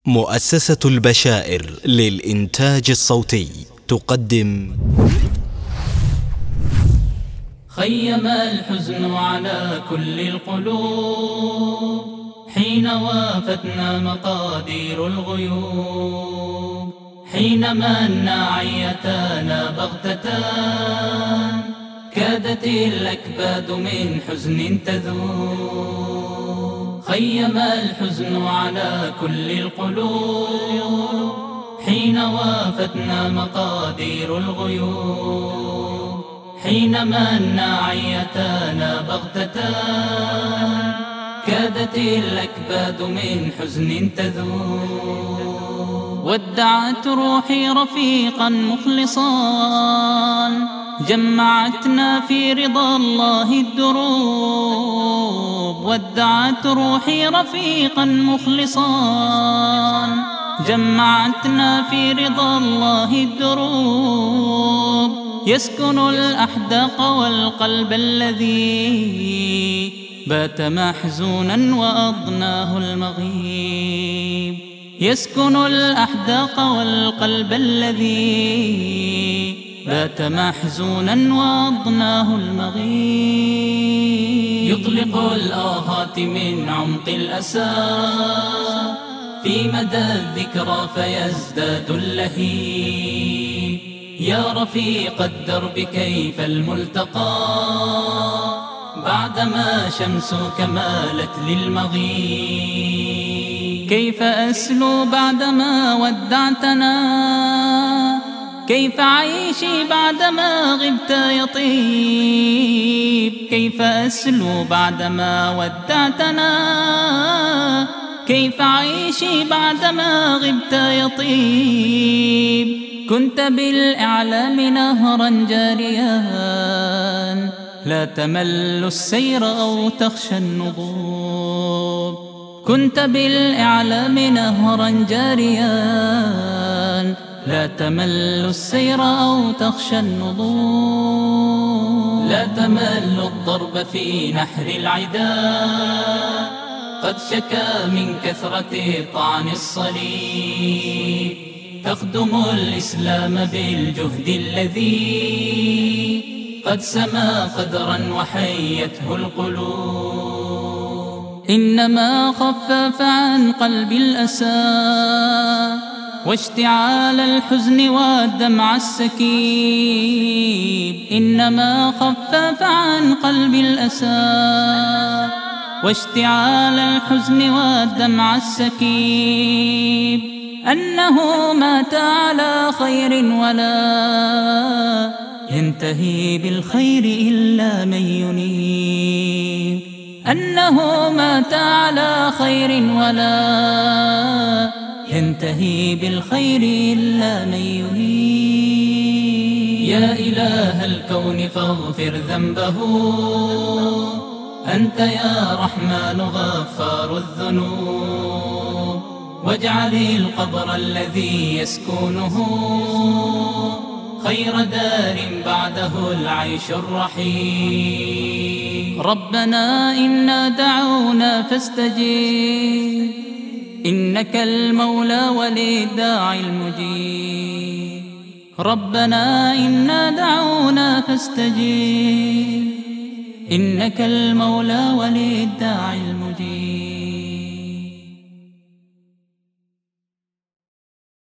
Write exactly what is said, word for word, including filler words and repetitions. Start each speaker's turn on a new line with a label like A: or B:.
A: مؤسسة البشائر للإنتاج الصوتي تقدم
B: خيم الحزن على كل القلوب حين وافتنا مقادير الغيوب، حينما الناعيتان بغتة كادت الأكباد من حزن تذوب. خيم الحزن على كل القلوب حين وافتنا مقادير الغيوب، حينما الناعيتان بغتة كادت الأكباد من حزن تذوب. ودعت روحي رفيقا مخلصا جمعتنا في رضا الله الدروب. ودعت روحي رفيقا مخلصا جمعتنا في رضا الله الدروب. يسكن الأحداق والقلب الذي بات محزونا وأضناه المغيب. يسكن الأحداق والقلب الذي بات محزونا وأضناه المغيب. يطلق الآهات من عمق الأسى في مدى الذكرى فيزداد اللهيب. يا رفيق الدرب كيف الملتقى بعدما شمسك مالت للمغيب. كيف أسلو بعدما ودعتنا، كيف عيشي بعدما غبت يطيب. كيف أسلو بعدما ودعتنا، كيف عيشي بعدما غبت يطيب. كنت بالإعلام نهرا جاريا لا تمل السير أو تخشى النضوب. كنت بالإعلام نهرا جاريا لا تمل السير أو تخشى النضوب. لا تمل الضرب في نحر العداء قد شكا من كثرة طعن الصليب. تخدم الإسلام بالجهد الذي قد سما قدرا وحيته القلوب. إنما خفف عن قلب الأسى واشتعال الحزن والدمع السكيب. إنما خفف عن قلب الأسى واشتعال الحزن والدمع السكيب أنه مات على خير ولا ينتهي بالخير إلا من ينيب. أنه مات على خير ولا ينتهي بالخير إلا من ينيب. يا إله الكون فاغفر ذنبه أنت يا رحمن غفار الذنوب. واجعل القبر الذي يسكنه خير دار بعده العيش الرحيم. ربنا إنا دعونا فاستجيب إنك المولى وللداعي المجيب. ربنا إنا دعونا فاستجيب إنك المولى وللداعي المجيب.